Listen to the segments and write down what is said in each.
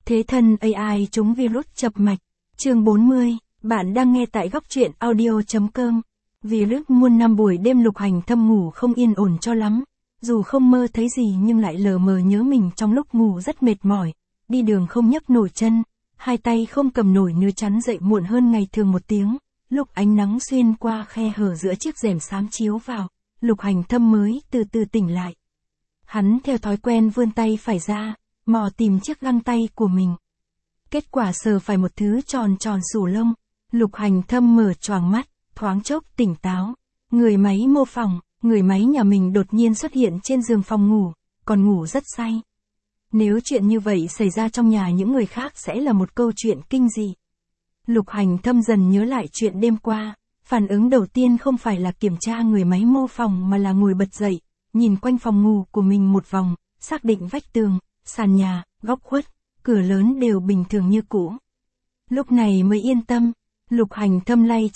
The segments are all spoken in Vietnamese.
Thế thân AI trúng virus chập mạch. Chương 40, bạn đang nghe tại góc truyện audio.com. Virus muôn năm buổi đêm Lục Hành Thâm ngủ không yên ổn cho lắm. Dù không mơ thấy gì nhưng lại lờ mờ nhớ mình trong lúc ngủ rất mệt mỏi. Đi đường không nhấc nổi chân, hai tay không cầm nổi nứa chắn dậy muộn hơn ngày thường một tiếng. Lúc ánh nắng xuyên qua khe hở giữa chiếc rèm xám chiếu vào, Lục Hành Thâm mới từ từ tỉnh lại. Hắn theo thói quen vươn tay phải ra, mò tìm chiếc găng tay của mình. Kết quả sờ phải một thứ tròn tròn xù lông. Lục Hành Thâm mở choàng mắt, thoáng chốc tỉnh táo. Người máy mô phỏng, người máy nhà mình đột nhiên xuất hiện trên giường phòng ngủ, còn ngủ rất say. Nếu chuyện như vậy xảy ra trong nhà những người khác sẽ là một câu chuyện kinh dị. Lục Hành Thâm dần nhớ lại chuyện đêm qua, phản ứng đầu tiên không phải là kiểm tra người máy mô phỏng mà là ngồi bật dậy, nhìn quanh phòng ngủ của mình một vòng, xác định vách tường, sàn nhà, góc khuất, cửa lớn đều bình thường như cũ. Lúc này mới yên tâm, Lục Hành Thâm lay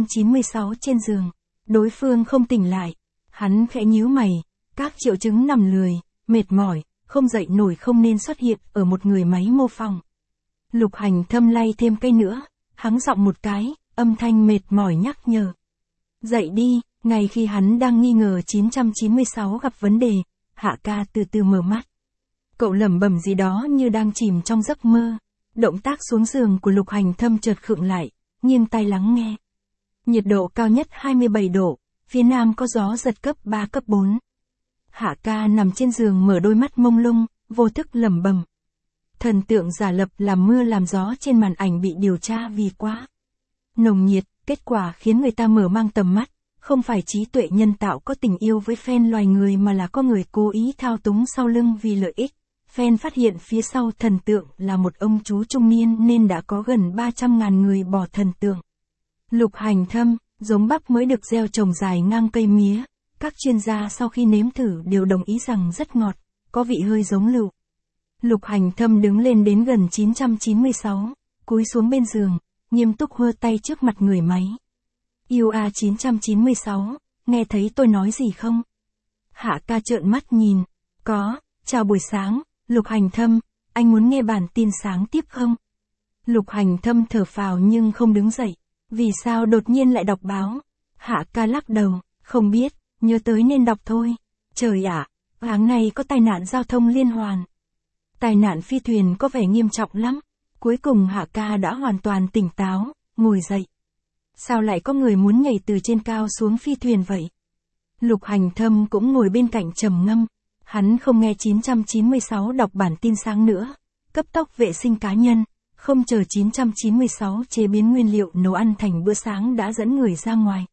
996 trên giường, đối phương không tỉnh lại, hắn khẽ nhíu mày, các triệu chứng nằm lười, mệt mỏi, không dậy nổi không nên xuất hiện ở một người máy mô phỏng. Lục Hành Thâm lay thêm cây nữa, hắng giọng một cái, âm thanh mệt mỏi nhắc nhở. Dậy đi, ngay khi hắn đang nghi ngờ 996 gặp vấn đề, Hạ ca từ từ mở mắt. Cậu lẩm bẩm gì đó như đang chìm trong giấc mơ. Động tác xuống giường của Lục Hành Thâm chợt khựng lại, nghiêng tai lắng nghe. Nhiệt độ cao nhất 27 độ, phía nam có gió giật cấp 3 cấp 4. Hạ ca nằm trên giường mở đôi mắt mông lung, vô thức lẩm bẩm. Thần tượng giả lập làm mưa làm gió trên màn ảnh bị điều tra vì quá nồng nhiệt, kết quả khiến người ta mở mang tầm mắt. Không phải trí tuệ nhân tạo có tình yêu với fan loài người mà là có người cố ý thao túng sau lưng vì lợi ích. Fan phát hiện phía sau thần tượng là một ông chú trung niên nên đã có gần 300.000 người bỏ thần tượng. Lục Hành Thâm, giống bắp mới được gieo trồng dài ngang cây mía. Các chuyên gia sau khi nếm thử đều đồng ý rằng rất ngọt, có vị hơi giống lựu. Lục Hành Thâm đứng lên đến gần 996, cúi xuống bên giường, nghiêm túc hơ tay trước mặt người máy. Yêu a 996, nghe thấy tôi nói gì không? Hạ ca trợn mắt nhìn. Có, chào buổi sáng, Lục Hành Thâm, anh muốn nghe bản tin sáng tiếp không? Lục Hành Thâm thở phào nhưng không đứng dậy. Vì sao đột nhiên lại đọc báo? Hạ ca lắc đầu, không biết, nhớ tới nên đọc thôi. Trời ạ, tháng này có tai nạn giao thông liên hoàn. Tai nạn phi thuyền có vẻ nghiêm trọng lắm. Cuối cùng Hạ ca đã hoàn toàn tỉnh táo, ngồi dậy. Sao lại có người muốn nhảy từ trên cao xuống phi thuyền vậy? Lục Hành Thâm cũng ngồi bên cạnh trầm ngâm. Hắn không nghe 996 đọc bản tin sáng nữa. Cấp tốc vệ sinh cá nhân, không chờ 996 chế biến nguyên liệu nấu ăn thành bữa sáng đã dẫn người ra ngoài.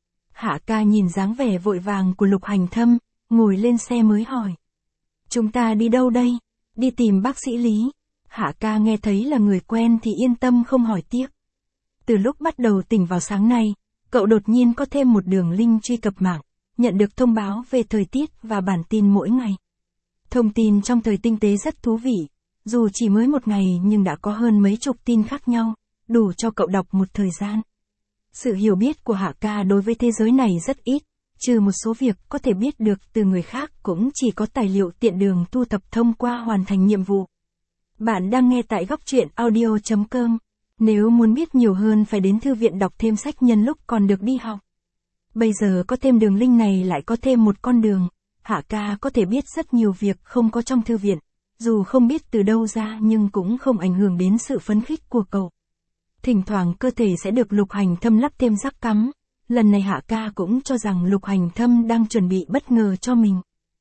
Hạ ca nhìn dáng vẻ vội vàng của Lục Hành Thâm, ngồi lên xe mới hỏi. Chúng ta đi đâu đây? Đi tìm bác sĩ Lý. Hạ ca nghe thấy là người quen thì yên tâm không hỏi tiếp. Từ lúc bắt đầu tỉnh vào sáng nay, cậu đột nhiên có thêm một đường link truy cập mạng, nhận được thông báo về thời tiết và bản tin mỗi ngày. Thông tin trong thời tinh tế rất thú vị, dù chỉ mới một ngày nhưng đã có hơn mấy chục tin khác nhau, đủ cho cậu đọc một thời gian. Sự hiểu biết của Hạ ca đối với thế giới này rất ít, trừ một số việc có thể biết được từ người khác cũng chỉ có tài liệu tiện đường thu thập thông qua hoàn thành nhiệm vụ. Bạn đang nghe tại góc truyện audio.com. Nếu muốn biết nhiều hơn phải đến thư viện đọc thêm sách nhân lúc còn được đi học. Bây giờ có thêm đường link này lại có thêm một con đường. Hạ ca có thể biết rất nhiều việc không có trong thư viện. Dù không biết từ đâu ra nhưng cũng không ảnh hưởng đến sự phấn khích của cậu. Thỉnh thoảng cơ thể sẽ được Lục Hành Thâm lắp thêm rắc cắm. Lần này Hạ ca cũng cho rằng Lục Hành Thâm đang chuẩn bị bất ngờ cho mình.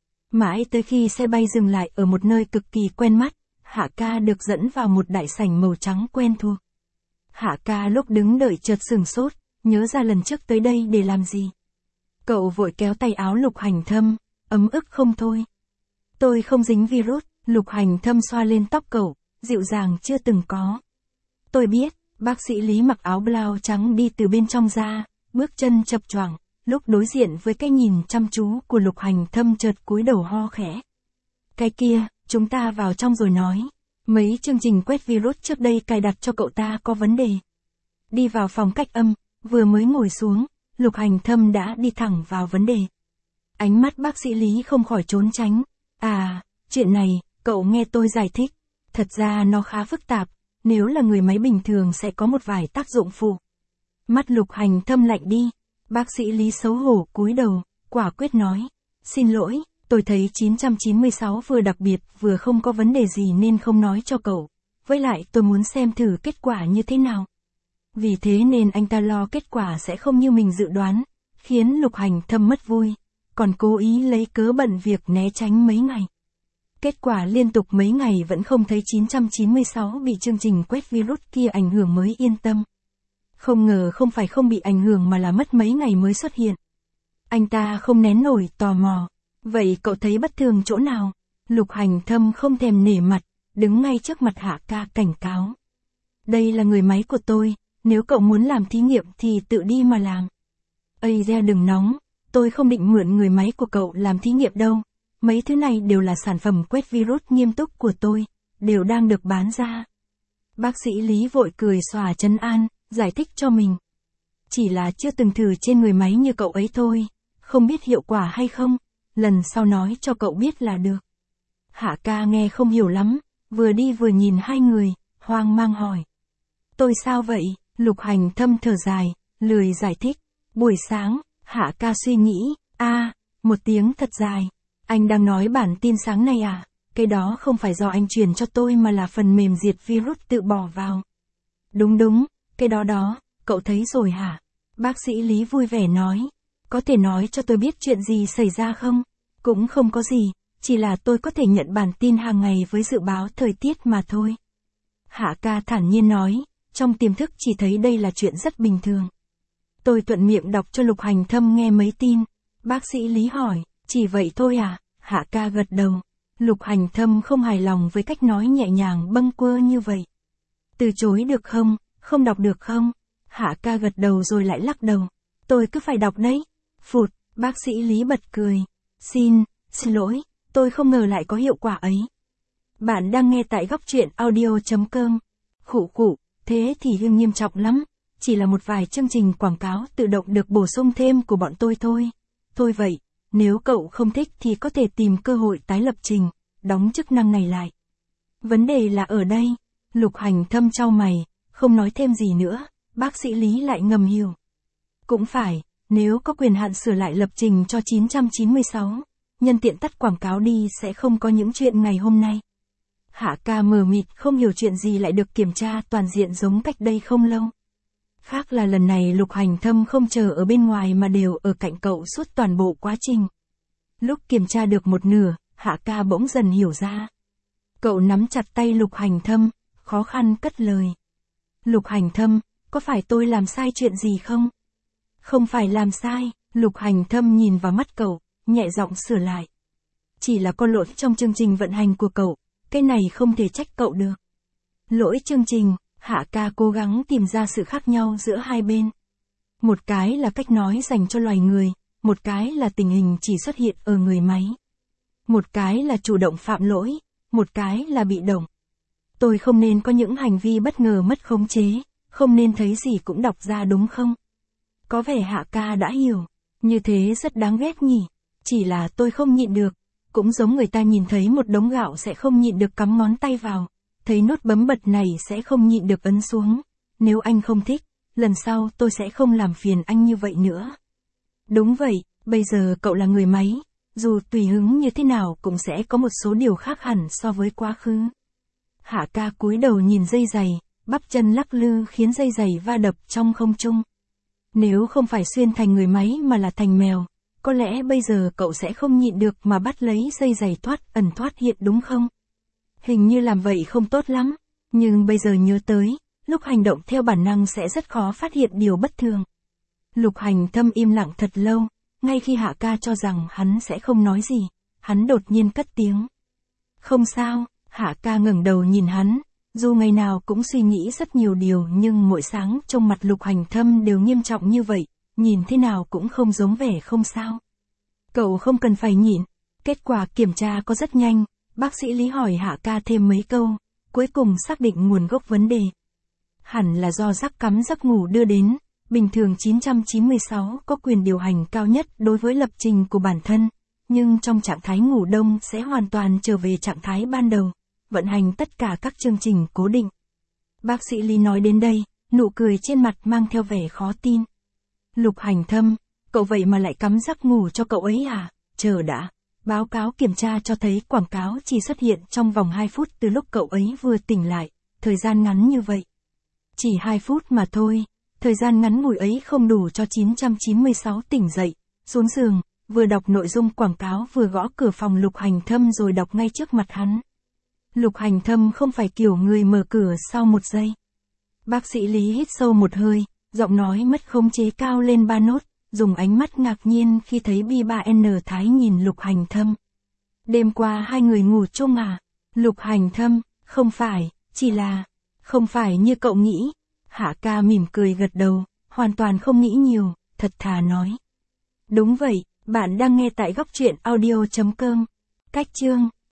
Mãi tới khi xe bay dừng lại ở một nơi cực kỳ quen mắt, Hạ ca được dẫn vào một đại sảnh màu trắng quen thuộc. Hạ ca lúc đứng đợi chợt sửng sốt, nhớ ra lần trước tới đây để làm gì. Cậu vội kéo tay áo Lục Hành Thâm, ấm ức không thôi. Tôi không dính virus, Lục Hành Thâm xoa lên tóc cậu, dịu dàng chưa từng có. Tôi biết, bác sĩ Lý mặc áo blau trắng đi từ bên trong ra, bước chân chập choạng, lúc đối diện với cái nhìn chăm chú của Lục Hành Thâm chợt cúi đầu ho khẽ. Cái kia, chúng ta vào trong rồi nói. Mấy chương trình quét virus trước đây cài đặt cho cậu ta có vấn đề. Đi vào phòng cách âm, vừa mới ngồi xuống, Lục Hành Thâm đã đi thẳng vào vấn đề. Ánh mắt bác sĩ Lý không khỏi trốn tránh. À, chuyện này, cậu nghe tôi giải thích. Thật ra nó khá phức tạp, nếu là người máy bình thường sẽ có một vài tác dụng phụ. Mắt Lục Hành Thâm lạnh đi, bác sĩ Lý xấu hổ cúi đầu, quả quyết nói. Xin lỗi, tôi thấy 996 vừa đặc biệt vừa không có vấn đề gì nên không nói cho cậu. Với lại tôi muốn xem thử kết quả như thế nào. Vì thế nên anh ta lo kết quả sẽ không như mình dự đoán, khiến Lục Hành Thâm mất vui, còn cố ý lấy cớ bận việc né tránh mấy ngày. Kết quả liên tục mấy ngày vẫn không thấy 996 bị chương trình quét virus kia ảnh hưởng mới yên tâm. Không ngờ không phải không bị ảnh hưởng mà là mất mấy ngày mới xuất hiện. Anh ta không nén nổi tò mò. Vậy cậu thấy bất thường chỗ nào? Lục Hành Thâm không thèm nể mặt, đứng ngay trước mặt Hạ Ca cảnh cáo. Đây là người máy của tôi, nếu cậu muốn làm thí nghiệm thì tự đi mà làm. Ây da đừng nóng, tôi không định mượn người máy của cậu làm thí nghiệm đâu. Mấy thứ này đều là sản phẩm quét virus nghiêm túc của tôi, đều đang được bán ra. Bác sĩ Lý vội cười xòa trấn an, giải thích cho mình. Chỉ là chưa từng thử trên người máy như cậu ấy thôi, không biết hiệu quả hay không, lần sau nói cho cậu biết là được. Hạ Ca nghe không hiểu lắm, vừa đi vừa nhìn hai người, hoang mang hỏi. Tôi sao vậy? Lục Hành Thâm thở dài, lười giải thích. Buổi sáng, Hạ Ca suy nghĩ, một tiếng thật dài. Anh đang nói bản tin sáng nay à? Cái đó không phải do anh truyền cho tôi mà là phần mềm diệt virus tự bỏ vào. Đúng, cái đó, cậu thấy rồi hả? Bác sĩ Lý vui vẻ nói. Có thể nói cho tôi biết chuyện gì xảy ra không? Cũng không có gì, chỉ là tôi có thể nhận bản tin hàng ngày với dự báo thời tiết mà thôi. Hạ Ca thản nhiên nói, trong tiềm thức chỉ thấy đây là chuyện rất bình thường. Tôi thuận miệng đọc cho Lục Hành Thâm nghe mấy tin. Bác sĩ Lý hỏi, chỉ vậy thôi à? Hạ Ca gật đầu. Lục Hành Thâm không hài lòng với cách nói nhẹ nhàng bâng quơ như vậy. Từ chối được không? Không đọc được không? Hạ Ca gật đầu rồi lại lắc đầu. Tôi cứ phải đọc đấy. Phụt, bác sĩ Lý bật cười. Xin lỗi, tôi không ngờ lại có hiệu quả ấy. Bạn đang nghe tại góc truyện audio.com. Khụ, thế thì nghiêm trọng lắm. Chỉ là một vài chương trình quảng cáo tự động được bổ sung thêm của bọn tôi thôi. Thôi vậy, nếu cậu không thích thì có thể tìm cơ hội tái lập trình, đóng chức năng này lại. Vấn đề là ở đây. Lục Hành Thâm chau mày, không nói thêm gì nữa, bác sĩ Lý lại ngầm hiểu. Cũng phải, nếu có quyền hạn sửa lại lập trình cho 996, nhân tiện tắt quảng cáo đi sẽ không có những chuyện ngày hôm nay. Hạ Ca mờ mịt không hiểu chuyện gì lại được kiểm tra toàn diện giống cách đây không lâu. Khác là lần này Lục Hành Thâm không chờ ở bên ngoài mà đều ở cạnh cậu suốt toàn bộ quá trình. Lúc kiểm tra được một nửa, Hạ Ca bỗng dần hiểu ra. Cậu nắm chặt tay Lục Hành Thâm, khó khăn cất lời. Lục Hành Thâm, có phải tôi làm sai chuyện gì không? Không phải làm sai, Lục Hành Thâm nhìn vào mắt cậu, nhẹ giọng sửa lại. Chỉ là có lỗi trong chương trình vận hành của cậu, cái này không thể trách cậu được. Lỗi chương trình, Hạ Ca cố gắng tìm ra sự khác nhau giữa hai bên. Một cái là cách nói dành cho loài người, một cái là tình hình chỉ xuất hiện ở người máy. Một cái là chủ động phạm lỗi, một cái là bị động. Tôi không nên có những hành vi bất ngờ mất khống chế, không nên thấy gì cũng đọc ra đúng không? Có vẻ Hạ Ca đã hiểu, như thế rất đáng ghét nhỉ, chỉ là tôi không nhịn được, cũng giống người ta nhìn thấy một đống gạo sẽ không nhịn được cắm ngón tay vào, thấy nốt bấm bật này sẽ không nhịn được ấn xuống, nếu anh không thích, lần sau tôi sẽ không làm phiền anh như vậy nữa. Đúng vậy, bây giờ cậu là người máy, dù tùy hứng như thế nào cũng sẽ có một số điều khác hẳn so với quá khứ. Hạ Ca cúi đầu nhìn dây giày, bắp chân lắc lư khiến dây giày va đập trong không trung. Nếu không phải xuyên thành người máy mà là thành mèo, có lẽ bây giờ cậu sẽ không nhịn được mà bắt lấy dây giày thoát hiện đúng không? Hình như làm vậy không tốt lắm, nhưng bây giờ nhớ tới, lúc hành động theo bản năng sẽ rất khó phát hiện điều bất thường. Lục Hành Thâm im lặng thật lâu, ngay khi Hạ Ca cho rằng hắn sẽ không nói gì, hắn đột nhiên cất tiếng. Không sao, Hạ Ca ngẩng đầu nhìn hắn, dù ngày nào cũng suy nghĩ rất nhiều điều nhưng mỗi sáng trong mặt Lục Hành Thâm đều nghiêm trọng như vậy, nhìn thế nào cũng không giống vẻ không sao. Cậu không cần phải nhịn, kết quả kiểm tra có rất nhanh, bác sĩ Lý hỏi Hạ Ca thêm mấy câu, cuối cùng xác định nguồn gốc vấn đề. Hẳn là do giấc cắm giấc ngủ đưa đến, bình thường 996 có quyền điều hành cao nhất đối với lập trình của bản thân, nhưng trong trạng thái ngủ đông sẽ hoàn toàn trở về trạng thái ban đầu. vận hành tất cả các chương trình cố định. Bác sĩ Lý nói đến đây, nụ cười trên mặt mang theo vẻ khó tin. Lục Hành Thâm, cậu vậy mà lại cắm giấc ngủ cho cậu ấy à? Chờ đã. Báo cáo kiểm tra cho thấy quảng cáo chỉ xuất hiện trong vòng 2 phút từ lúc cậu ấy vừa tỉnh lại, thời gian ngắn như vậy. Chỉ 2 phút mà thôi, thời gian ngắn ngủi ấy không đủ cho 996 tỉnh dậy, xuống giường, vừa đọc nội dung quảng cáo vừa gõ cửa phòng Lục Hành Thâm rồi đọc ngay trước mặt hắn. Lục Hành Thâm không phải kiểu người mở cửa sau 1 giây. Bác sĩ Lý hít sâu một hơi, giọng nói mất khống chế cao lên 3 nốt, dùng ánh mắt ngạc nhiên khi thấy Bi3N Thái nhìn Lục Hành Thâm. Đêm qua hai người ngủ chung à? Lục Hành Thâm, không phải, chỉ là, không phải như cậu nghĩ. Hạ ca mỉm cười gật đầu, hoàn toàn không nghĩ nhiều, thật thà nói. Đúng vậy, bạn đang nghe tại góc truyện audio.com. Cách chương